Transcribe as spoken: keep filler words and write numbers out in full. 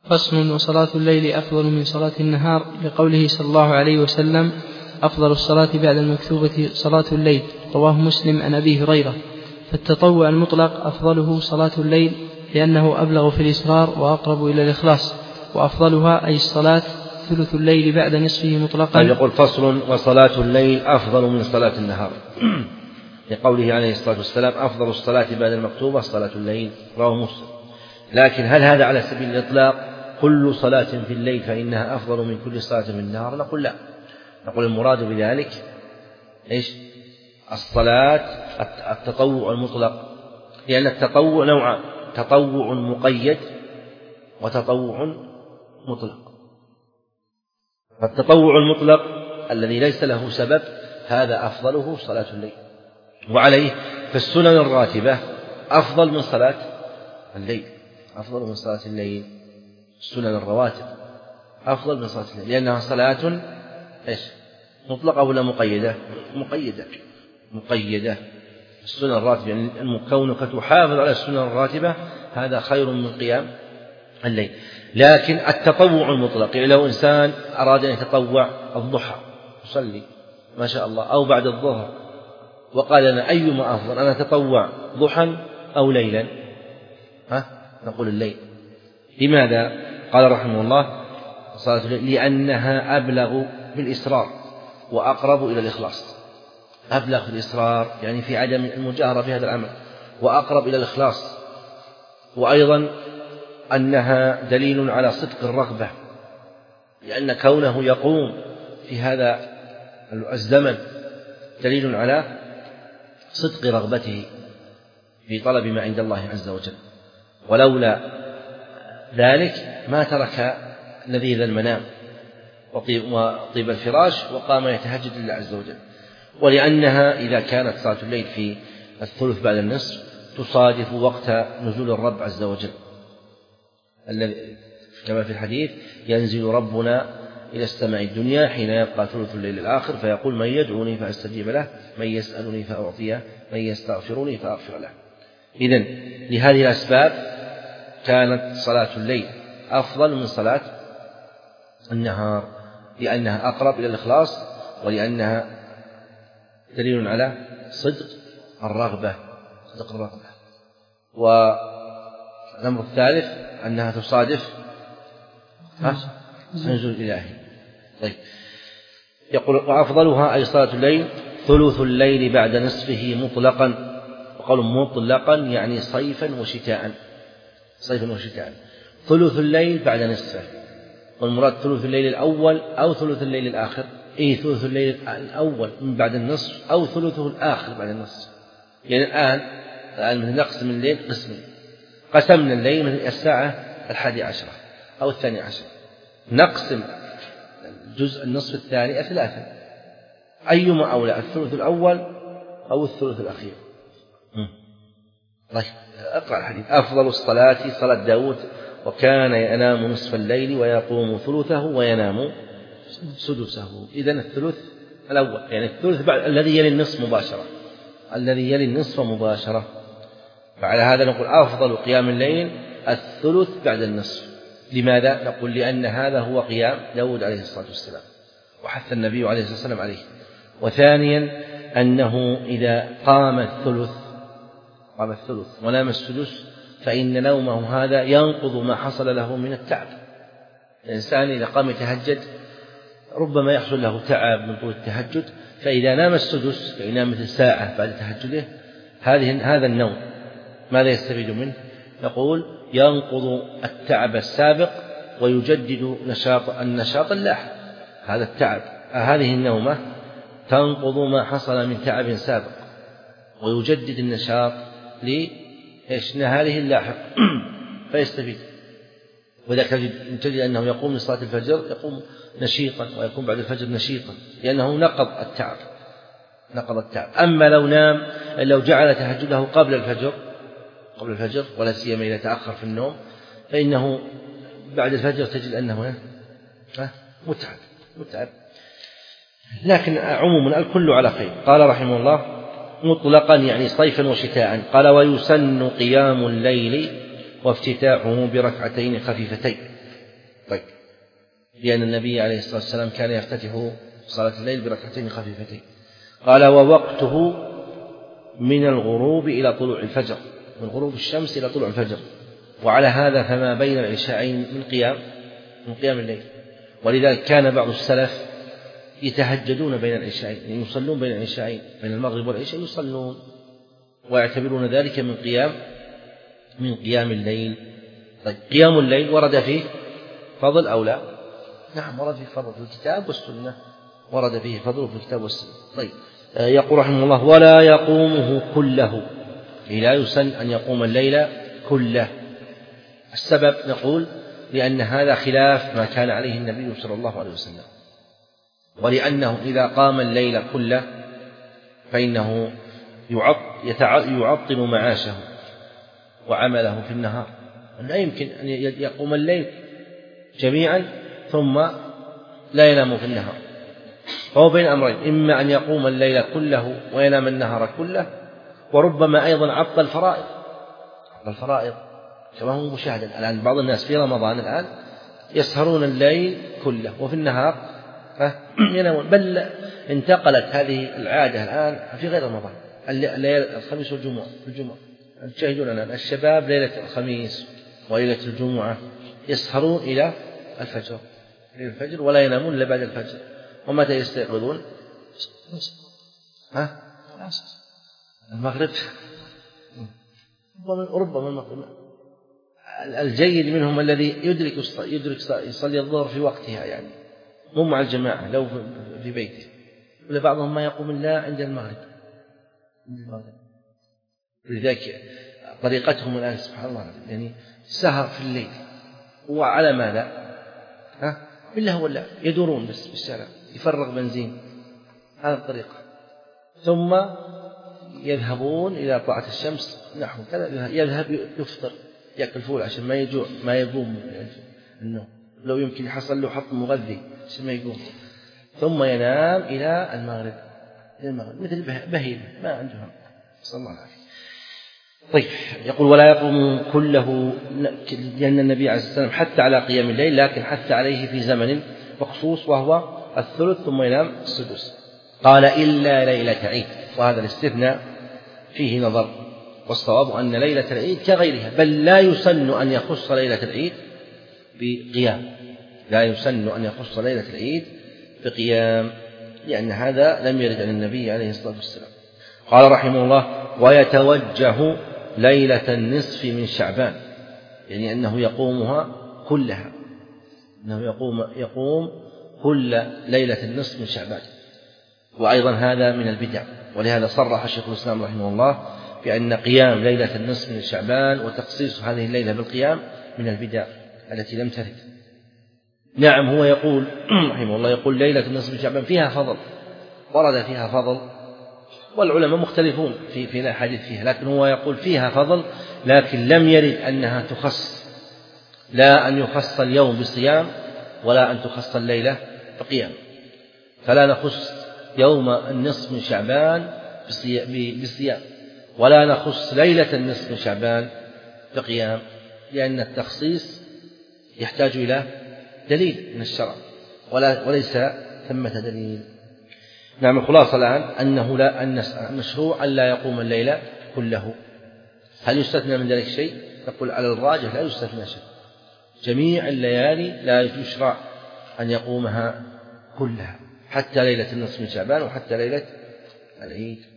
فصل. وصلاة الليل أفضل من صلاة النهار لقوله صلى الله عليه وسلم: أفضل الصلاة بعد المكتوبة صلاة الليل، رواه مسلم عن أبي هريرة. فالتطوع المطلق أفضله صلاة الليل لأنه أبلغ في الإصرار وأقرب إلى الإخلاص، وأفضلها أي الصلاة ثلث الليل بعد نصفه مطلقا. يقول: فصل. وصلاة الليل أفضل من صلاة النهار لقوله عليه الصلاة والسلام: أفضل الصلاة بعد المكتوبة صلاة الليل، رواه مسلم. لكن هل هذا على سبيل الإطلاق كل صلاة في الليل فإنها أفضل من كل صلاة في النهار؟ نقول لا، نقول المراد بذلك إيش؟ الصلاة التطوع المطلق، لأن التطوع نوعان: تطوع مقيد وتطوع مطلق. فالتطوع المطلق الذي ليس له سبب هذا أفضله صلاة الليل، وعليه فالسنن الراتبة أفضل من صلاة الليل، أفضل من صلاة الليل. السنن الرواتب أفضل من صلاة الليل لأنها صلاة إيش؟ مطلقة ولا مقيدة؟ مقيدة مقيدة. السنن الراتبة يعني كونك تحافظ على السنن الراتبة هذا خير من قيام الليل. لكن التطوع المطلق يعني لو إنسان أراد أن يتطوع الضحى يصلي ما شاء الله أو بعد الظهر وقال لنا أيما أفضل، أنا أتطوع ضحى أو ليلا؟ ها؟ نقول الليل. لماذا؟ قال رحمه الله: صلاة الليل لأنها أبلغ بالإصرار وأقرب إلى الإخلاص. أبلغ في الإصرار يعني في عدم المجاهرة في هذا العمل، وأقرب إلى الإخلاص، وأيضا أنها دليل على صدق الرغبة، لأن كونه يقوم في هذا الزمن دليل على صدق رغبته في طلب ما عند الله عز وجل، ولولا ذلك ما ترك لذيذ المنام وطيب الفراش وقام يتهجد لله عز وجل. ولأنها إذا كانت صلاة الليل في الثلث بعد النصف تصادف وقت نزول الرب عز وجل، الذي كما في الحديث: ينزل ربنا إلى السماء الدنيا حين يبقى ثلث الليل الآخر فيقول: من يدعوني فأستجيب له، من يسألني فأعطيه، من يستغفرني فأغفر له. إذن لهذه الأسباب كانت صلاة الليل أفضل من صلاة النهار، لأنها أقرب إلى الإخلاص، ولأنها دليل على صدق الرغبة صدق الرغبة والأمر الثالث أنها تصادف نزول الإلهي. طيب، يقول: وأفضلها أي صلاة الليل ثلث الليل بعد نصفه مطلقا. وقالوا مطلقا يعني صيفا وشتاء، صيفا وشتاء. ثلث الليل بعد نصفه، والمراد ثلث الليل الأول أو ثلث الليل الآخر. إيه ثلث الليل الأول من بعد النصف أو ثلثه الآخر بعد النصف. يعني الآن الآن من نقسم الليل قسمين، قسمنا الليل من الساعة الحادي عشرة أو الثاني عشر، نقسم الجزء النصف الثاني ثلاثة، أيما أولى الثلث الأول أو الثلث الأخير؟ طيب أقرأ الحديث: أفضل الصلاة صلاة داود وكان ينام نصف الليل ويقوم ثلثه وينام سدسه. إذن الثلث الأول يعني الثلث بعد الذي يلي النصف مباشرة، الذي يلي النصف مباشرة. فعلى هذا نقول أفضل قيام الليل الثلث بعد النصف. لماذا؟ نقول لأن هذا هو قيام داود عليه الصلاة والسلام وحث النبي عليه الصلاة والسلام عليه. وثانيا أنه إذا قام الثلث قام الثلث ونام السدس فإن نومه هذا ينقض ما حصل له من التعب. الإنسان إذا قام يتهجد ربما يحصل له تعب من طول التهجد، فإذا نام السدس فينام مثل ساعة بعد تهجده، هذه هذا النوم ماذا يستفيد منه؟ يقول ينقض التعب السابق ويجدد نشاط النشاط اللاحق. هذا التعب هذه النومة تنقض ما حصل من تعب سابق ويجدد النشاط لنهاره اللاحق فيستفيد. وذلك تجد أنه يقوم لصلاة الفجر يقوم نشيطا ويكون بعد الفجر نشيطا، لأنه نقض التعب نقض التعب. أما لو نام لو جعل تهجده قبل الفجر قبل الفجر ولا سيما إذا تأخر في النوم فإنه بعد الفجر تجد أنه متعب متعب. لكن عموما الكل على خير. قال رحمه الله: مطلقا يعني صيفا وشتاء. قال: ويسن قيام الليل وافتتاحه بركعتين خفيفتين. طيب، لأن النبي عليه الصلاة والسلام كان يفتتح صلاة الليل بركعتين خفيفتين. قال: ووقته من الغروب إلى طلوع الفجر، من غروب الشمس إلى طلوع الفجر. وعلى هذا فما بين العشاءين من قيام من قيام الليل. ولذلك كان بعض السلف يتهجدون بين العشاءين، يعني يصلون بين العشاءين، بين المغرب والعشاء يصلون، ويعتبرون ذلك من قيام من قيام الليل. طيب، قيام الليل ورد فيه فضل أو لا؟ نعم، ورد فيه فضل في الكتاب والسنة، ورد فيه فضل في الكتاب والسنة. طيب، يقول رحمه الله: ولا يقومه كله، لا يسن أن يقوم الليل كله. السبب نقول لأن هذا خلاف ما كان عليه النبي صلى الله عليه وسلم، ولأنه إذا قام الليل كله فإنه يعطل معاشه وعمله في النهار. لا يمكن أن يقوم الليل جميعا ثم لا ينام في النهار، فهو بين أمرين: إما أن يقوم الليل كله وينام النهار كله، وربما أيضا عطل الفرائض الفرائض كما هو مشاهد الآن. بعض الناس في رمضان الآن يسهرون الليل كله وفي النهار ينامون، بل انتقلت هذه العادة الآن في غير رمضان، الليلة الخميس والجمعة الجمعة تشاهدون الآن الشباب ليلة الخميس وليلة الجمعة يسهرون إلى الفجر إلى الفجر ولا ينامون إلا بعد الفجر. ومتى يستيقظون؟ ها؟ المغرب، ربما المغرب. الجيد منهم الذي يدرك يدرك يصلي الظهر في وقتها، يعني مو مع الجماعة لو في بيته، ولا بعضهم ما يقوم إلا عند المغرب. لذلك طريقتهم الآن سبحان الله، يعني سهر في الليل، وعلى ماذا؟ ها؟ بالله ولا يدورون بس بالشارع، يفرغ بنزين، هذا الطريقة، ثم يذهبون إلى طلعة الشمس نحو كذا، يذهب يفطر يأكل فول عشان ما يجوع ما يقوم النوم، لو يمكن يحصل له حط مغذي عشان ما يقوم، ثم ينام إلى المغرب إلى المغرب مثل بهيمة ما عندهم، صلى الله عليه وسلم. طيب، يقول: ولا يقوم كله، لأن النبي عليه الصلاة والسلام حتى على قيام الليل، لكن حتى عليه في زمن مخصوص وهو الثلث، ثم ينام السدس. قال: إلا ليلة عيد، وهذا الاستثناء فيه نظر، والصواب أن ليلة العيد كغيرها، بل لا يسن أن يخص ليلة العيد بقيام، لا يسن أن يخص ليلة العيد بقيام، لأن هذا لم يرد عن النبي عليه الصلاة والسلام. قال رحمه الله: ويتوجه ليلة النصف من شعبان، يعني أنه يقومها كلها، أنه يقوم يقوم كل ليلة النصف من شعبان. وأيضا هذا من البدع، ولهذا صرح شيخ الإسلام رحمه الله بأن قيام ليلة النصف من شعبان وتخصيص هذه الليلة بالقيام من البدع التي لم ترد. نعم، هو يقول رحمه الله يقول ليلة النصف من شعبان فيها فضل، ورد فيها فضل، والعلماء مختلفون في في الحديث فيها، لكن هو يقول فيها فضل، لكن لم يرد أنها تخص، لا أن يخص اليوم بصيام ولا أن تخص الليلة بقيام، فلا نخص يوم النصف من شعبان بصيام ولا نخص ليلة النصف من شعبان بقيام، لأن التخصيص يحتاج إلى دليل من الشرع ولا وليس ثمة دليل. نعم، الخلاصة الآن أنه لا أن مشروع أن لا يقوم الليل كله. هل يستثنى من ذلك شيء؟ نقول على الراجح لا يستثنى شيء، جميع الليالي لا يشرع أن يقومها كلها، حتى ليلة النصف من شعبان وحتى ليلة العيد.